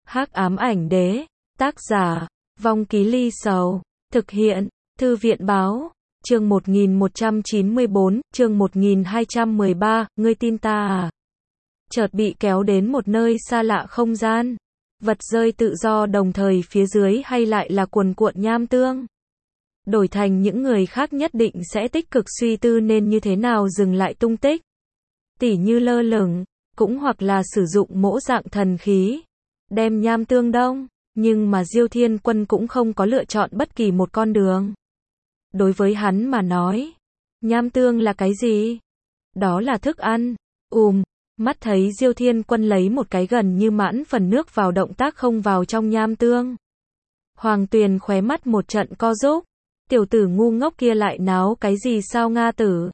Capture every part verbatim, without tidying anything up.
Hắc ám ảnh đế, tác giả, Vong Ký Ly Sầu, thực hiện, Thư viện báo, chương một nghìn một trăm chín mươi bốn, chương một nghìn hai trăm mười ba, ngươi tin ta à? Chợt bị kéo đến một nơi xa lạ không gian, vật rơi tự do đồng thời phía dưới hay lại là cuồn cuộn nham tương. Đổi thành những người khác nhất định sẽ tích cực suy tư nên như thế nào dừng lại tung tích. Tỉ như lơ lửng, cũng hoặc là sử dụng mỗ dạng thần khí, đem nham tương đông, nhưng mà Diêu Thiên Quân cũng không có lựa chọn bất kỳ một con đường. Đối với hắn mà nói, nham tương là cái gì? Đó là thức ăn. Ùm, mắt thấy Diêu Thiên Quân lấy một cái gần như mãn phần nước vào động tác không vào trong nham tương. Hoàng Tuyền khóe mắt một trận co rúm, tiểu tử ngu ngốc kia lại náo cái gì sao Nga tử?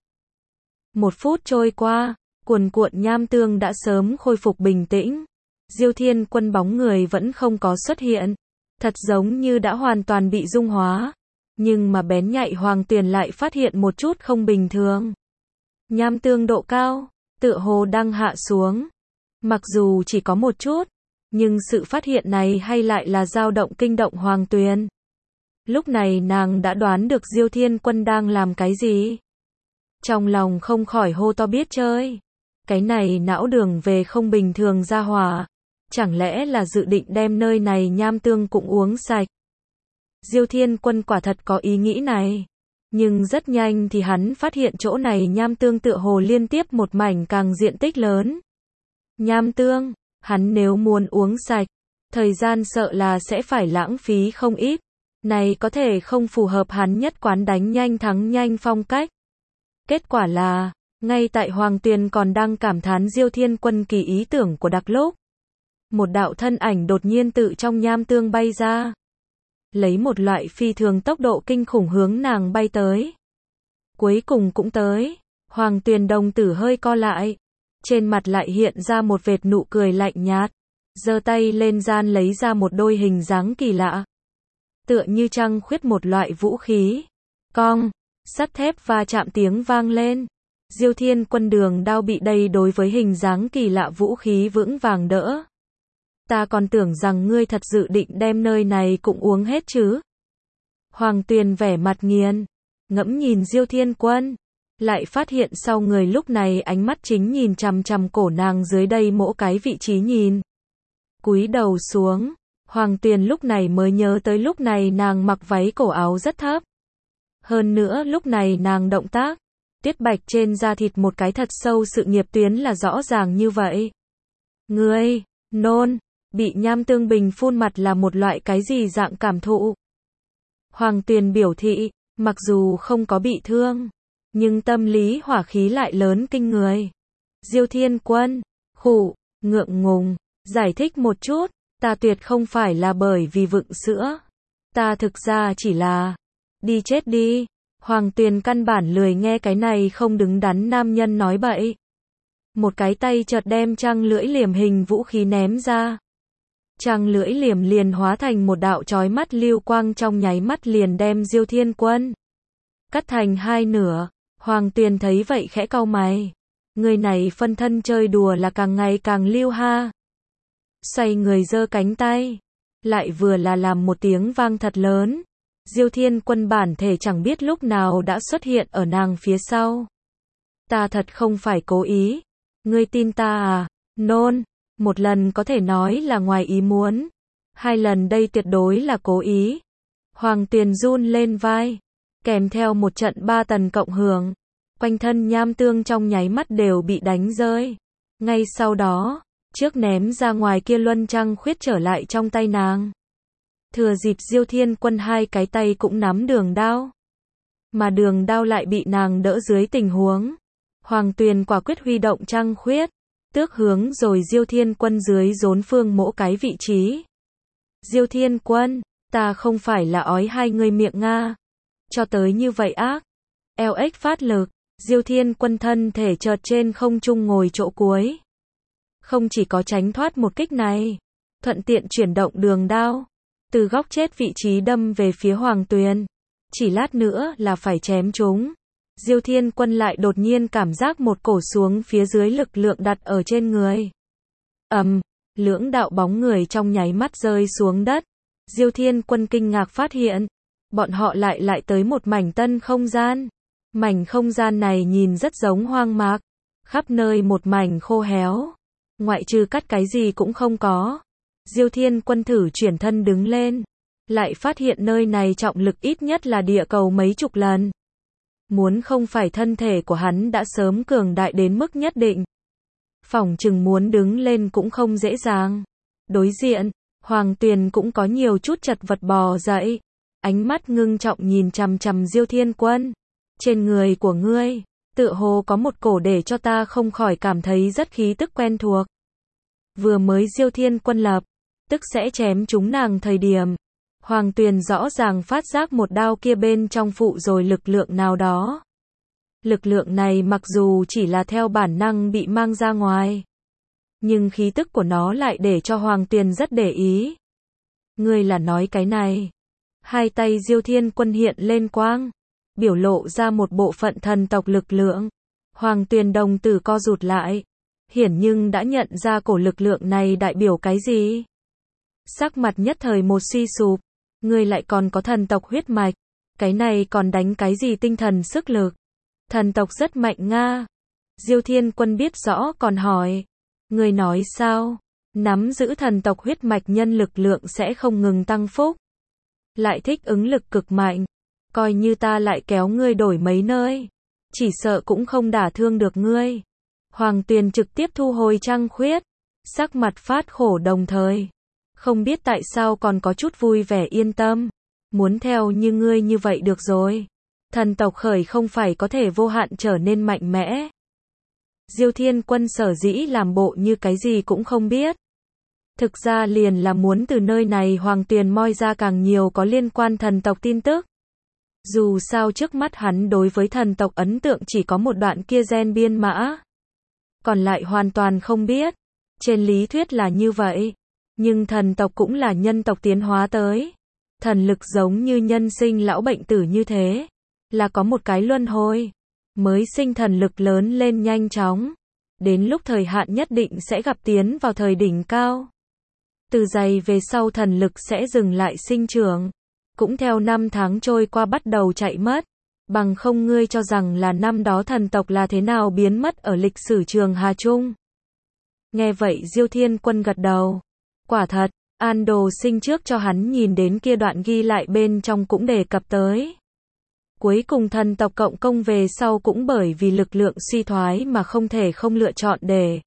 Một phút trôi qua, cuồn cuộn nham tương đã sớm khôi phục bình tĩnh. Diêu Thiên Quân bóng người vẫn không có xuất hiện, thật giống như đã hoàn toàn bị dung hóa. Nhưng mà bén nhạy Hoàng Tuyền lại phát hiện một chút không bình thường. Nham tương độ cao, tựa hồ đang hạ xuống. Mặc dù chỉ có một chút, nhưng sự phát hiện này hay lại là dao động kinh động Hoàng Tuyền. Lúc này nàng đã đoán được Diêu Thiên Quân đang làm cái gì. Trong lòng không khỏi hô to biết chơi. Cái này não đường về không bình thường ra hỏa. Chẳng lẽ là dự định đem nơi này nham tương cũng uống sạch. Diêu Thiên Quân quả thật có ý nghĩ này. Nhưng rất nhanh thì hắn phát hiện chỗ này nham tương tựa hồ liên tiếp một mảnh càng diện tích lớn. Nham tương, hắn nếu muốn uống sạch, thời gian sợ là sẽ phải lãng phí không ít. Này có thể không phù hợp hắn nhất quán đánh nhanh thắng nhanh phong cách. Kết quả là, ngay tại Hoàng Tuyền còn đang cảm thán Diêu Thiên Quân kỳ ý tưởng của đặc lúc. Một đạo thân ảnh đột nhiên tự trong nham tương bay ra. Lấy một loại phi thường tốc độ kinh khủng hướng nàng bay tới. Cuối cùng cũng tới. Hoàng Tuyền đồng tử hơi co lại. Trên mặt lại hiện ra một vệt nụ cười lạnh nhạt. Giơ tay lên gian lấy ra một đôi hình dáng kỳ lạ. Tựa như trăng khuyết một loại vũ khí. Cong, sắt thép va chạm tiếng vang lên. Diêu Thiên Quân đường đao bị đây đối với hình dáng kỳ lạ vũ khí vững vàng đỡ. Ta còn tưởng rằng ngươi thật dự định đem nơi này cũng uống hết chứ. Hoàng Tuyền vẻ mặt nghiền, ngẫm nhìn Diêu Thiên Quân, lại phát hiện sau người lúc này ánh mắt chính nhìn chằm chằm cổ nàng dưới đây mỗi cái vị trí nhìn. Cúi đầu xuống, Hoàng Tuyền lúc này mới nhớ tới lúc này nàng mặc váy cổ áo rất thấp. Hơn nữa lúc này nàng động tác, tuyết bạch trên da thịt một cái thật sâu sự nghiệp tuyến là rõ ràng như vậy. Ngươi, nôn. Bị nham tương bình phun mặt là một loại cái gì dạng cảm thụ? Hoàng Tuyền biểu thị, mặc dù không có bị thương, nhưng tâm lý hỏa khí lại lớn kinh người. Diêu Thiên Quân, khụ, ngượng ngùng, giải thích một chút, ta tuyệt không phải là bởi vì vựng sữa. Ta thực ra chỉ là, đi chết đi. Hoàng Tuyền căn bản lười nghe cái này không đứng đắn nam nhân nói bậy. Một cái tay chợt đem trăng lưỡi liềm hình vũ khí ném ra. Trăng lưỡi liềm liền hóa thành một đạo chói mắt lưu quang trong nháy mắt liền đem Diêu Thiên Quân cắt thành hai nửa. Hoàng Tuyền thấy vậy khẽ cau mày. Người này phân thân chơi đùa là càng ngày càng lưu ha. Xoay người giơ cánh tay, lại vừa là làm một tiếng vang thật lớn. Diêu Thiên Quân bản thể chẳng biết lúc nào đã xuất hiện ở nàng phía sau. Ta thật không phải cố ý. Ngươi tin ta à? Nôn. Một lần có thể nói là ngoài ý muốn. Hai lần đây tuyệt đối là cố ý. Hoàng Tuyền run lên vai. Kèm theo một trận ba tần cộng hưởng. Quanh thân nham tương trong nháy mắt đều bị đánh rơi. Ngay sau đó, trước ném ra ngoài kia luân trăng khuyết trở lại trong tay nàng. Thừa dịp Diêu Thiên Quân hai cái tay cũng nắm đường đao. Mà đường đao lại bị nàng đỡ dưới tình huống. Hoàng Tuyền quả quyết huy động trăng khuyết. Tước hướng rồi Diêu Thiên Quân dưới rốn phương mỗi cái vị trí. Diêu Thiên Quân, ta không phải là ói hai người miệng Nga. Cho tới như vậy ác. lờ ích phát lực, Diêu Thiên Quân thân thể chợt trên không trung ngồi chỗ cuối. Không chỉ có tránh thoát một kích này, thuận tiện chuyển động đường đao. Từ góc chết vị trí đâm về phía Hoàng Tuyền. Chỉ lát nữa là phải chém chúng. Diêu Thiên Quân lại đột nhiên cảm giác một cổ xuống phía dưới lực lượng đặt ở trên người. Ầm, Lưỡng đạo bóng người trong nháy mắt rơi xuống đất. Diêu Thiên Quân kinh ngạc phát hiện, bọn họ lại lại tới một mảnh tân không gian. Mảnh không gian này nhìn rất giống hoang mạc, khắp nơi một mảnh khô héo, ngoại trừ cắt cái gì cũng không có. Diêu Thiên Quân thử chuyển thân đứng lên, lại phát hiện nơi này trọng lực ít nhất là địa cầu mấy chục lần. Muốn không phải thân thể của hắn đã sớm cường đại đến mức nhất định, phỏng chừng muốn đứng lên cũng không dễ dàng. Đối diện, Hoàng Tuyền cũng có nhiều chút chật vật bò dậy, ánh mắt ngưng trọng nhìn chằm chằm Diêu Thiên Quân. Trên người của ngươi, tựa hồ có một cổ để cho ta không khỏi cảm thấy rất khí tức quen thuộc. Vừa mới Diêu Thiên Quân lập tức sẽ chém chúng nàng thời điểm, Hoàng Tuyền rõ ràng phát giác một đao kia bên trong phụ rồi lực lượng nào đó. Lực lượng này mặc dù chỉ là theo bản năng bị mang ra ngoài, nhưng khí tức của nó lại để cho Hoàng Tuyền rất để ý. Ngươi là nói cái này? Hai tay Diêu Thiên Quân hiện lên quang, biểu lộ ra một bộ phận thần tộc lực lượng. Hoàng Tuyền đồng tử co rụt lại, hiển nhưng đã nhận ra cổ lực lượng này đại biểu cái gì. Sắc mặt nhất thời một suy sụp, ngươi lại còn có thần tộc huyết mạch, cái này còn đánh cái gì tinh thần sức lực? Thần tộc rất mạnh nga. Diêu Thiên Quân biết rõ còn hỏi, ngươi nói sao? Nắm giữ thần tộc huyết mạch nhân lực lượng sẽ không ngừng tăng phúc, lại thích ứng lực cực mạnh, coi như ta lại kéo ngươi đổi mấy nơi, chỉ sợ cũng không đả thương được ngươi. Hoàng Tuyền trực tiếp thu hồi trăng khuyết, sắc mặt phát khổ đồng thời không biết tại sao còn có chút vui vẻ yên tâm. Muốn theo như ngươi như vậy được rồi. Thần tộc khởi không phải có thể vô hạn trở nên mạnh mẽ. Diêu Thiên Quân sở dĩ làm bộ như cái gì cũng không biết, thực ra liền là muốn từ nơi này Hoàng Tuyền moi ra càng nhiều có liên quan thần tộc tin tức. Dù sao trước mắt hắn đối với thần tộc ấn tượng chỉ có một đoạn kia gen biên mã, còn lại hoàn toàn không biết. Trên lý thuyết là như vậy, nhưng thần tộc cũng là nhân tộc tiến hóa tới. Thần lực giống như nhân sinh lão bệnh tử như thế, là có một cái luân hồi, mới sinh thần lực lớn lên nhanh chóng, đến lúc thời hạn nhất định sẽ gặp tiến vào thời đỉnh cao. Từ giây về sau thần lực sẽ dừng lại sinh trưởng, cũng theo năm tháng trôi qua bắt đầu chạy mất. Bằng không ngươi cho rằng là năm đó thần tộc là thế nào biến mất ở lịch sử trường Hà Trung. Nghe vậy Diêu Thiên Quân gật đầu. Quả thật, An Đồ Sinh trước cho hắn nhìn đến kia đoạn ghi lại bên trong cũng đề cập tới. Cuối cùng thần tộc cộng công về sau cũng bởi vì lực lượng suy thoái mà không thể không lựa chọn để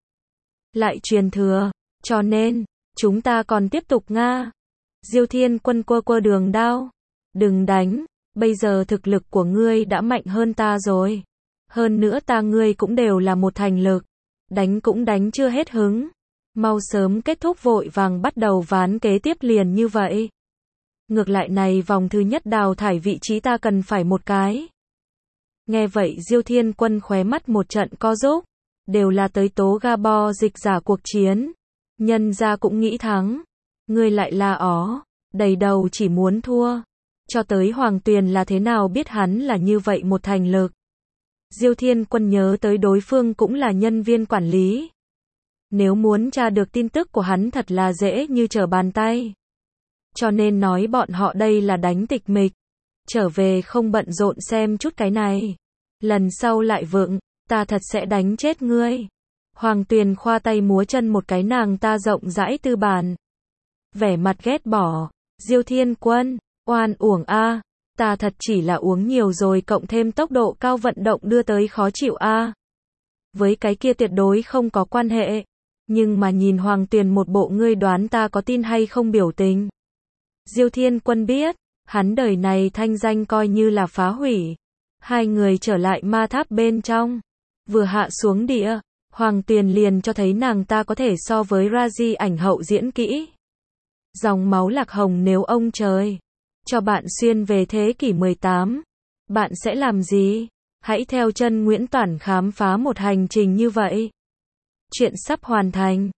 lại truyền thừa, cho nên chúng ta còn tiếp tục nga. Diêu Thiên Quân quơ quơ đường đao. Đừng đánh, bây giờ thực lực của ngươi đã mạnh hơn ta rồi. Hơn nữa ta ngươi cũng đều là một thành lực. Đánh cũng đánh chưa hết hứng. Mau sớm kết thúc vội vàng bắt đầu ván kế tiếp liền như vậy. Ngược lại này vòng thứ nhất đào thải vị trí ta cần phải một cái. Nghe vậy Diêu Thiên Quân khóe mắt một trận co rúm. Đều là tới tố ga bo dịch giả cuộc chiến. Nhân ra cũng nghĩ thắng. Ngươi lại là ó, đầy đầu chỉ muốn thua. Cho tới Hoàng Tuyền là thế nào biết hắn là như vậy một thành lực. Diêu Thiên Quân nhớ tới đối phương cũng là nhân viên quản lý. Nếu muốn tra được tin tức của hắn thật là dễ như trở bàn tay. Cho nên nói bọn họ đây là đánh tịch mịch. Trở về không bận rộn xem chút cái này. Lần sau lại vượng, ta thật sẽ đánh chết ngươi. Hoàng Tuyền khoa tay múa chân một cái nàng ta rộng rãi tư bản. Vẻ mặt ghét bỏ. Diêu Thiên Quân, oan uổng a, ta thật chỉ là uống nhiều rồi cộng thêm tốc độ cao vận động đưa tới khó chịu a. Với cái kia tuyệt đối không có quan hệ. Nhưng mà nhìn Hoàng Tuyền một bộ ngươi đoán ta có tin hay không biểu tình. Diêu Thiên Quân biết, hắn đời này thanh danh coi như là phá hủy. Hai người trở lại ma tháp bên trong. Vừa hạ xuống địa, Hoàng Tuyền liền cho thấy nàng ta có thể so với Raji ảnh hậu diễn kỹ. Dòng máu lạc hồng nếu ông trời cho bạn xuyên về thế kỷ mười tám, bạn sẽ làm gì? Hãy theo chân Nguyễn Toản khám phá một hành trình như vậy. Chuyện sắp hoàn thành.